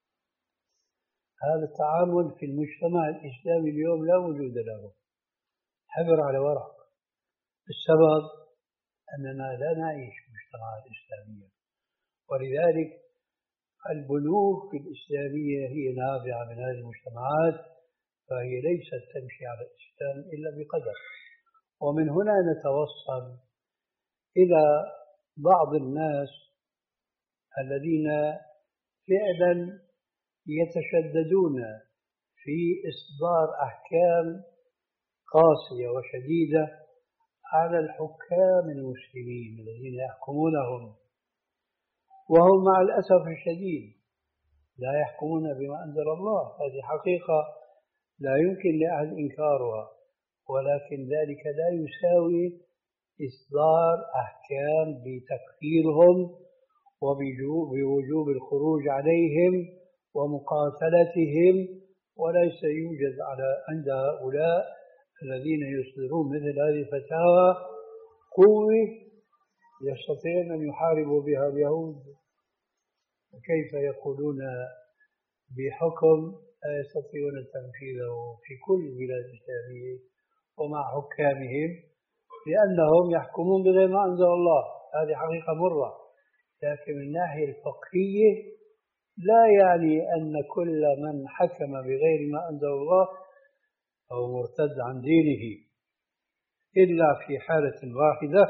هذا التعامل في المجتمع الإسلامي اليوم لا وجود له، حبر على ورق. السبب أننا لا نعيش في المجتمع الإسلامية، ولذلك البنوك الإسلامية هي نابعة من هذه المجتمعات، فهي ليست تمشي على الإسلام إلا بقدر. ومن هنا نتوصل إلى بعض الناس الذين فعلا يتشددون في إصدار أحكام قاسية وشديدة على الحكام المسلمين الذين يحكمونهم، وهم مع الأسف الشديد لا يحكمون بما أنزل الله. هذه حقيقة لا يمكن لأحد إنكارها، ولكن ذلك لا يساوي إصدار أحكام بتكفيرهم وبوجوب الخروج عليهم ومقاتلتهم. وليس يوجد على عند هؤلاء الذين يصدرون مثل هذه الفتاوى قوة يستطيعون أن يحاربوا بها اليهود. وكيف يقولون بحكم لا يستطيعون تنفيذه في كل البلاد الإسلامية ومع حكامهم، لأنهم يحكمون بغير ما أنزل الله. هذه حقيقة مرة، لكن من الناحية الفقهية لا يعني أن كل من حكم بغير ما أنزل الله أو مرتد عن دينه، إلا في حالة واحدة،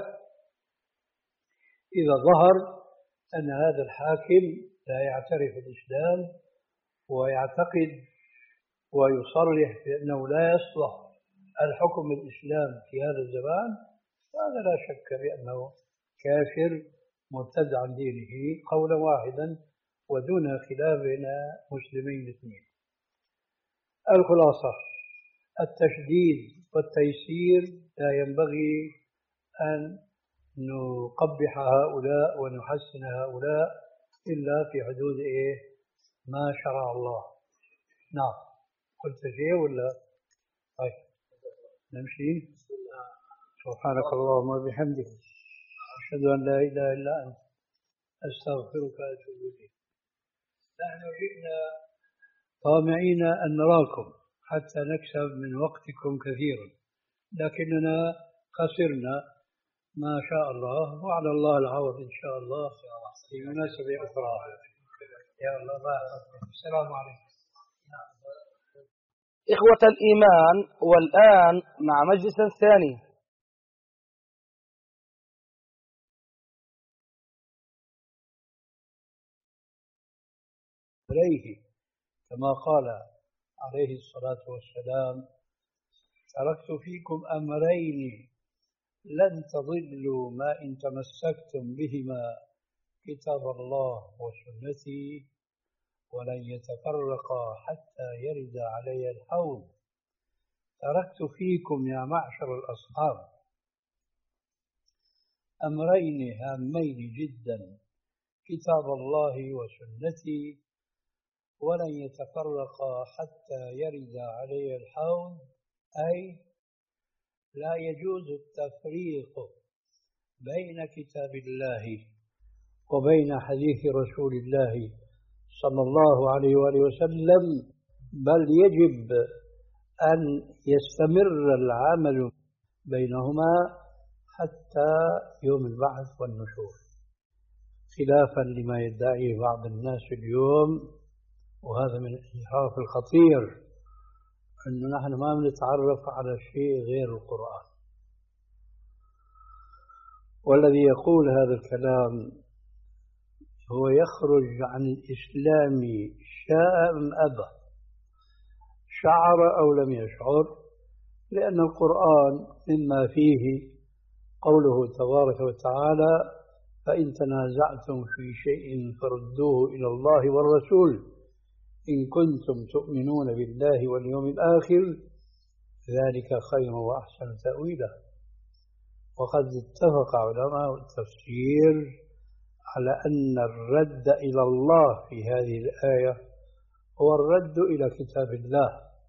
إذا ظهر أن هذا الحاكم لا يعترف بالإسلام ويعتقد ويصرح بأنه لا يصلح الحكم الإسلام في هذا الزمان، فهذا لا شك بأنه كافر مرتد عن دينه قولا واحدا ودون خلاف بين مسلمين اثنين. الخلاصة: التشديد والتيسير لا ينبغي أن نقبح هؤلاء ونحسن هؤلاء إلا في حدود إيه؟ ما شرع الله. نعم، قلت شيء ولا؟ طيب نمشي. سبحانك اللهم وبحمدك، أشهد أن لا إله إلا أنت، أستغفرك وأتوب إليك. نحن جئنا طامعين أن نراكم حتى نكسب من وقتكم كثيرا، لكننا خسرنا ما شاء الله، وعلى الله العوض إن شاء الله في مناسبة أخرى. يا الله بارك. السلام عليكم. إخوة الإيمان، والآن مع مجلس ثاني. عليه كما قال عليه الصلاة والسلام: تركت فيكم أمرين لن تضلوا ما إن تمسكتم بهما، كتاب الله وسنتي، ولن يتفرقا حتى يرد علي الحوض. تركت فيكم يا معشر الأصحاب أمرين هامين جدا: كتاب الله وسنتي، ولن يتفرقا حتى يرد علي الحوض. أي لا يجوز التفريق بين كتاب الله وبين حديث رسول الله صلى الله عليه وآله وسلم، بل يجب أن يستمر العمل بينهما حتى يوم البعث والنشور، خلافا لما يدعيه بعض الناس اليوم، وهذا من الانحراف الخطير، أنه نحن ما بنتعرف على شيء غير القرآن. والذي يقول هذا الكلام هو يخرج عن الإسلام شاء أم أبى، شعر أو لم يشعر، لأن القرآن مما فيه قوله تبارك وتعالى: فإن تنازعتم في شيء فردوه إلى الله والرسول إن كنتم تؤمنون بالله واليوم الآخر ذلك خير وأحسن تأويلا. وقد اتفق علماء التفسير على أن الرد إلى الله في هذه الآية هو الرد إلى كتاب الله،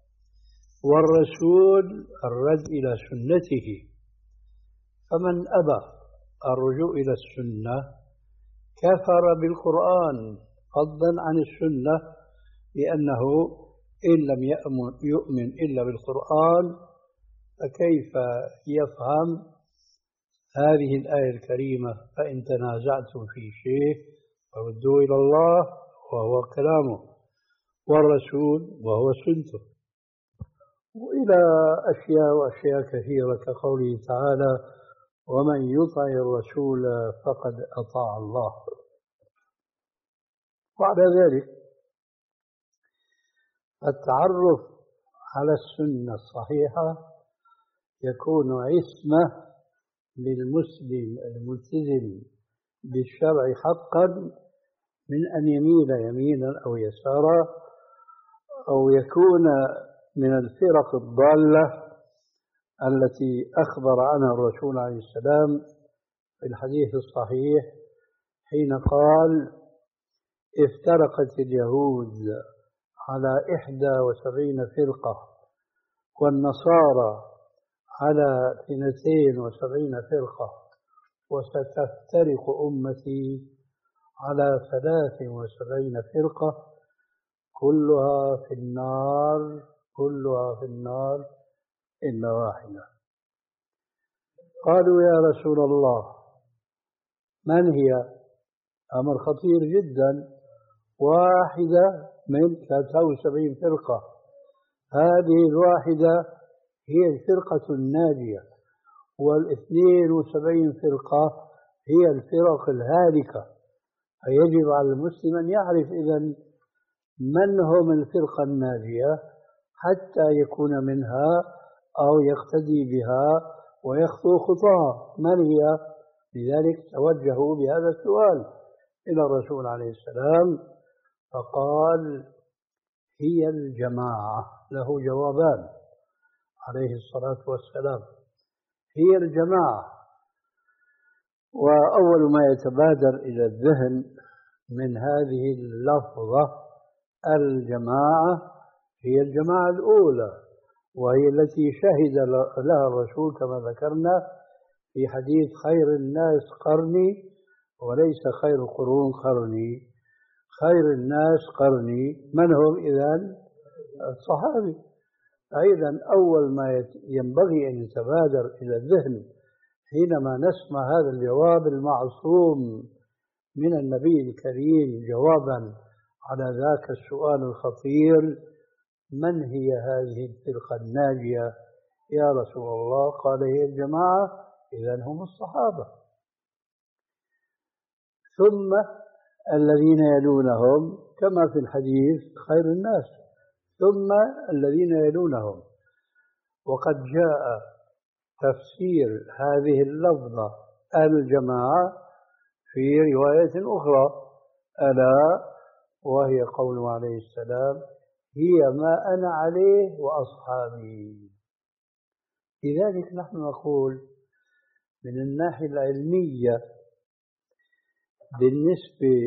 والرسول الرد إلى سنته. فمن أبى الرجوع إلى السنة كفر بالقرآن فضلا عن السنة، لأنه إن لم يؤمن إلا بالقرآن فكيف يفهم هذه الآية الكريمة فإن تنازعتم في شيء فردوا إلى الله وهو كلامه والرسول وهو سنته، وإلى أشياء وأشياء كثيرة كقوله تعالى ومن يطع الرسول فقد أطاع الله. وعلى ذلك التعرف على السنة الصحيحة يكون عصمة للمسلم الملتزم بالشرع حقا من أن يميل يمينا أو يسارا أو يكون من الفرق الضالة التي أخبر عنها الرسول عليه السلام في الحديث الصحيح حين قال افترقت اليهود على إحدى وسبعين فرقة والنصارى على اثنتين وسبعين فرقة وستفترق أمتي على ثلاث وسبعين فرقة كلها في النار كلها في النار إلا واحدة. قالوا يا رسول الله من هي؟ أمر خطير جدا، واحدة من ثلاثة وسبعين فرقة، هذه الواحدة هي الفرقة الناجية والاثنين وسبعين فرقة هي الفرق الهالكة. فيجب على المسلم أن يعرف إذن من هم الفرقة الناجية حتى يكون منها أو يقتدي بها ويخطو خطاها. من هي؟ لذلك توجهوا بهذا السؤال إلى الرسول عليه السلام فقال هي الجماعة. له جوابان عليه الصلاة والسلام، هي الجماعة. وأول ما يتبادر إلى الذهن من هذه اللفظة الجماعة هي الجماعة الأولى، وهي التي شهد لها الرسول كما ذكرنا في حديث خير الناس قرني وليس خير القرون قرني. خير الناس قرني من هم إذن؟ الصحابي. أيضا أول ما ينبغي أن يتبادر إلى الذهن حينما نسمع هذا الجواب المعصوم من النبي الكريم جوابا على ذاك السؤال الخطير من هي هذه الفرقة الناجية يا رسول الله؟ قال هي الجماعة، إذن هم الصحابة، ثم الذين يلونهم كما في الحديث خير الناس، ثم الذين يلونهم. وقد جاء تفسير هذه اللفظة الجماعة في رواية أخرى ألا وهي قوله عليه السلام هي ما أنا عليه وأصحابي. لذلك نحن نقول من الناحية العلمية بالنسبة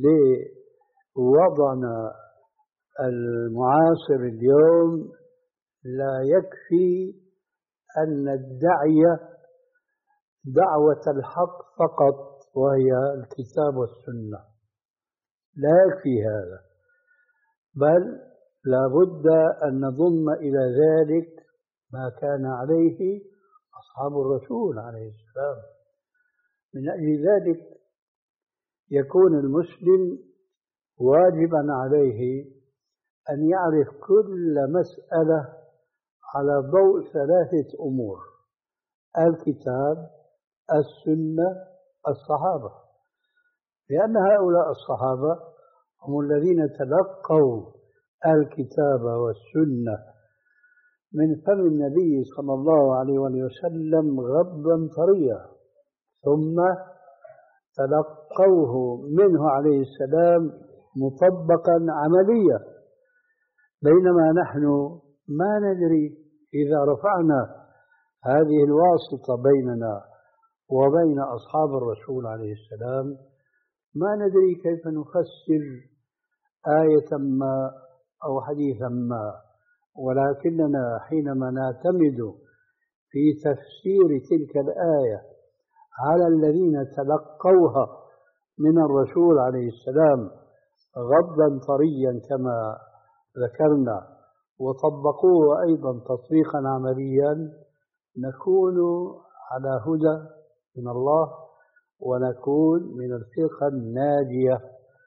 لوضعنا المعاصر اليوم لا يكفي أن ندعي دعوة الحق فقط وهي الكتاب والسنة، لا يكفي هذا، بل لا بد أن نضم إلى ذلك ما كان عليه أصحاب الرسول عليه السلام. من أجل ذلك يكون المسلم واجبا عليه أن يعرف كل مسألة على ضوء ثلاثة أمور: الكتاب، السنة، الصحابة، لأن هؤلاء الصحابة هم الذين تلقوا الكتاب والسنة من فم النبي صلى الله عليه وسلم غضا طريا، ثم تلقوه منه عليه السلام مطبقا عمليا، بينما نحن ما ندري إذا رفعنا هذه الواسطة بيننا وبين أصحاب الرسول عليه السلام ما ندري كيف نفسر آية ما أو حديثا ما، ولكننا حينما نعتمد في تفسير تلك الآية على الذين تلقوها من الرسول عليه السلام غضا طريا كما ذكرنا وطبقوه أيضا تطبيقا عمليا، نكون على هدى من الله ونكون من الفرقة الناجية.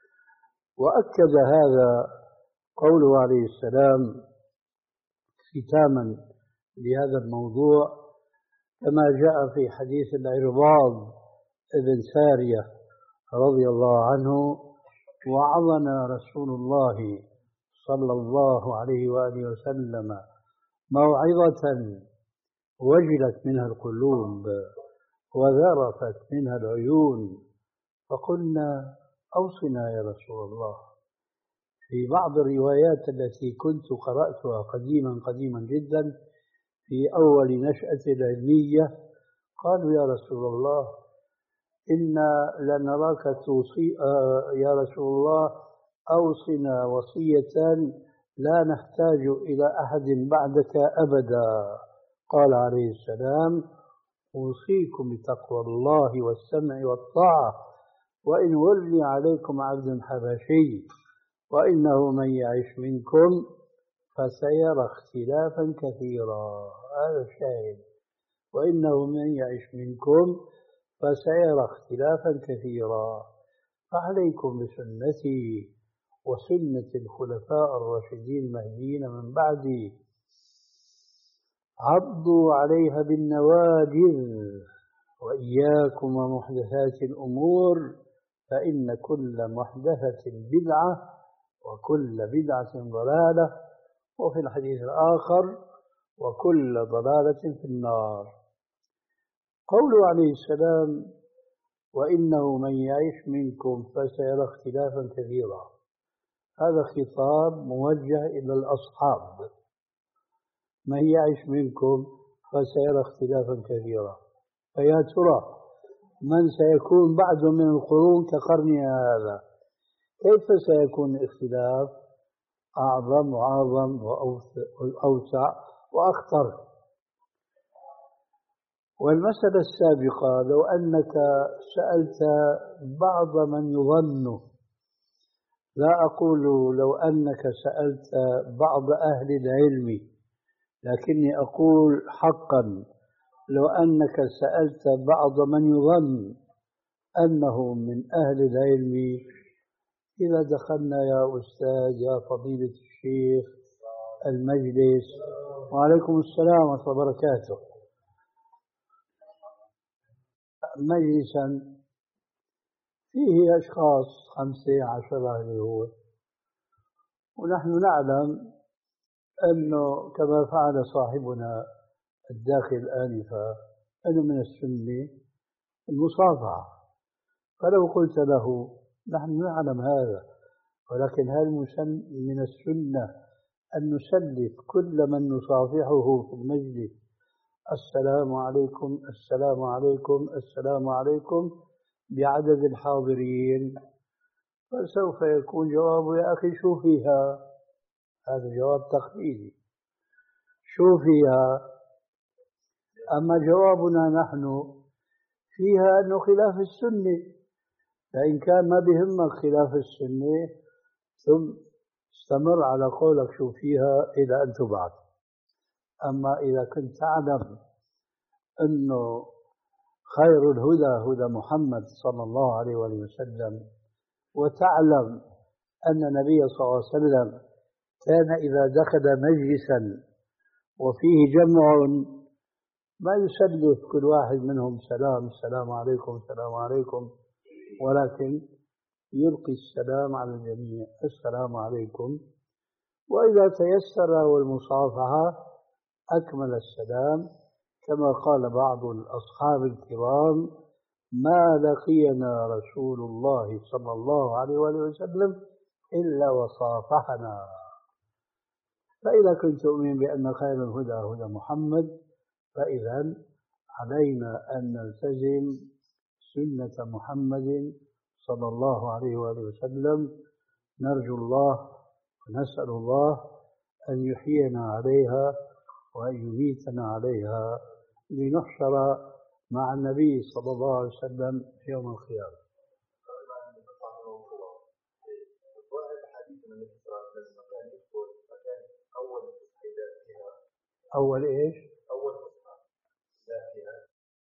وأكد هذا قوله عليه السلام ختاما لهذا الموضوع كما جاء في حديث العرباض بن سارية رضي الله عنه: وعظنا رسول الله صلى الله عليه وآله وسلم موعظة وجلت منها القلوب وذرفت منها العيون، فقلنا أوصنا يا رسول الله. في بعض الروايات التي كنت قرأتها قديما قديما جدا في أول نشأة العلمية قالوا: يا رسول الله إنا لنراك توصي آه يا رسول الله أوصنا وصية لا نحتاج إلى أحد بعدك أبدا. قال عليه السلام: أوصيكم بتقوى الله والسمع والطاعة وإن ولي عليكم عبد حبشي وإنه من يعش منكم فسيرى اختلافا كثيرا. هذا الشاهد: وإنه من يعش منكم فسيرى اختلافا كثيرا، فعليكم بسنتي وسنة الخلفاء الراشدين المهديين من بعدي، عضوا عليها بالنواجذ، وإياكم ومحدثات الأمور فإن كل محدثة بدعة وكل بدعة ضلالة، وفي الحديث الآخر: وكل ضلالة في النار. قوله عليه السلام: وإنه من يعيش منكم فسيرى اختلافا كثيرا، هذا خطاب موجه إلى الأصحاب. من يعيش منكم فسيرى اختلافا كثيرا، فيا ترى من سيكون بعد من القرون كقرننا هذا؟ كيف سيكون الاختلاف أعظم وأعظم وأوسع وأخطر؟ والمسألة السابقة لو أنك سألت بعض من يظن، لا أقول لو أنك سألت بعض أهل العلم، لكني أقول حقا لو أنك سألت بعض من يظن أنه من أهل العلم، إذا دخلنا يا أستاذ يا فضيلة الشيخ المجلس، وعليكم السلام ورحمة الله وبركاته، مجلسا فيه أشخاص خمسة عشرة اللي هو، ونحن نعلم أنه كما فعل صاحبنا الداخل آنفا أنه من السنة المصافحة. فلو قلت له نحن نعلم هذا، ولكن هل من السنة أن نسلف كل من نصافحه في المجلس السلام عليكم السلام عليكم السلام عليكم بعدد الحاضرين؟ فسوف يكون جوابه: يا أخي شو فيها؟ هذا جواب تقليدي، شو فيها؟ أما جوابنا نحن فيها أنه خلاف السنة، فإن كان ما بيهمك خلاف السنة ثم استمر على قولك شو فيها إلى أن تبعث. أما إذا كنت تعلم أنه خير الهدى هدى محمد صلى الله عليه وسلم، وتعلم أن النبي صلى الله عليه وسلم كان إذا دخل مجلسا وفيه جمع ما يسلف كل واحد منهم سلام السلام عليكم السلام عليكم، ولكن يلقي السلام على الجميع السلام عليكم، وإذا تيسر والمصافحة أكمل السلام، كما قال بعض الأصحاب الكرام: ما لقينا رسول الله صلى الله عليه وآله وسلم إلا وصافحنا. فإذا كنت تؤمن بأن خير الهدى هدى محمد، فإذا علينا أن نلتزم سنة محمد صلى الله عليه وآله وسلم. نرجو الله ونسأل الله أن يحيينا عليها وأن يميتنا عليها لنحشر مع النبي صلى الله عليه وسلم في يوم القيامة. أول إيش؟ أول مصحف ذاتها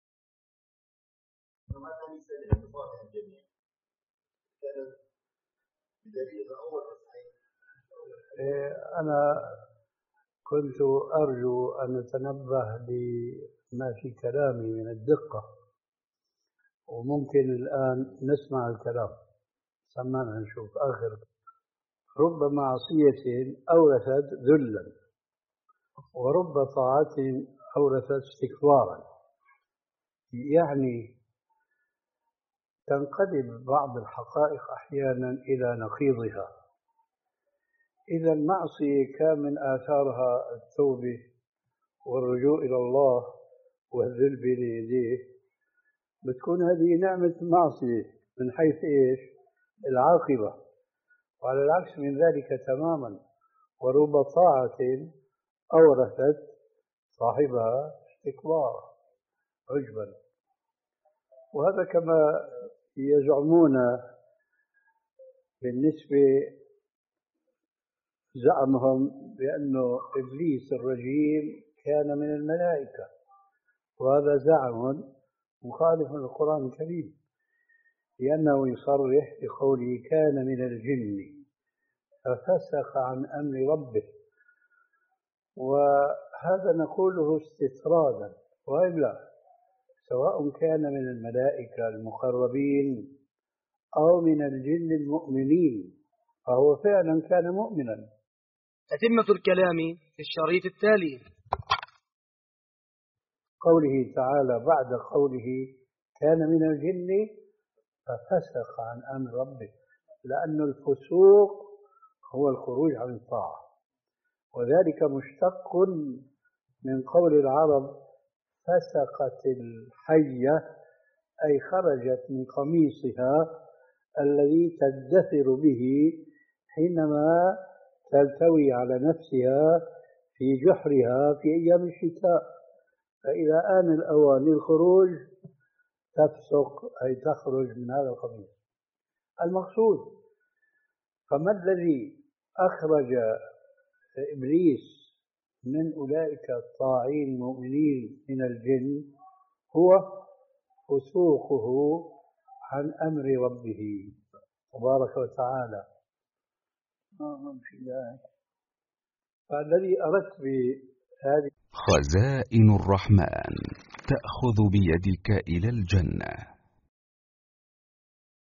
وما كان يسأل مصالح الجميع كان بدليل أول مصحف. أنا كنت أرجو أن نتنبه لما في كلامي من الدقة، وممكن الآن نسمع الكلام. سمعنا نشوف آخر. رب معصية أورثت ذلا، ورب طاعة أورثت استكبارا. يعني تنقلب بعض الحقائق أحيانا إلى نقيضها. إذا المعصية كان من آثارها التوبة والرجوع إلى الله والذل بين يديه، بتكون هذه نعمة معصية من حيث إيش؟ العاقبة. وعلى العكس من ذلك تماما، ورب طاعة أورثت صاحبها استكبارا عجبا. وهذا كما يزعمون بالنسبة زعمهم بأنه إبليس الرجيم كان من الملائكة، وهذا زعم مخالف للقرآن الكريم، لأنه يصرح بقوله كان من الجن ففسق عن أمر ربه. وهذا نقوله استطرادا وإلا، سواء كان من الملائكة المقربين أو من الجن المؤمنين، فهو فعلا كان مؤمنا. تتمة الكلام في الشريط التالي. قوله تعالى بعد قوله كان من الجن ففسق عن أمر ربه، لأن الفسوق هو الخروج عن الطاعة، وذلك مشتق من قول العرب فسقت الحية، أي خرجت من قميصها الذي تدثر به حينما تلتوي على نفسها في جحرها في أيام الشتاء، فإذا آن الأوان للخروج تفسق، أي تخرج من هذا القميص المقصود. فما الذي أخرج إبليس من أولئك الطاعين المؤمنين من الجن؟ هو فسوقه عن أمر ربه تبارك وتعالى. ما في ذلك. فالذي أردت بهذه خزائن الرحمن تأخذ بيدك إلى الجنة.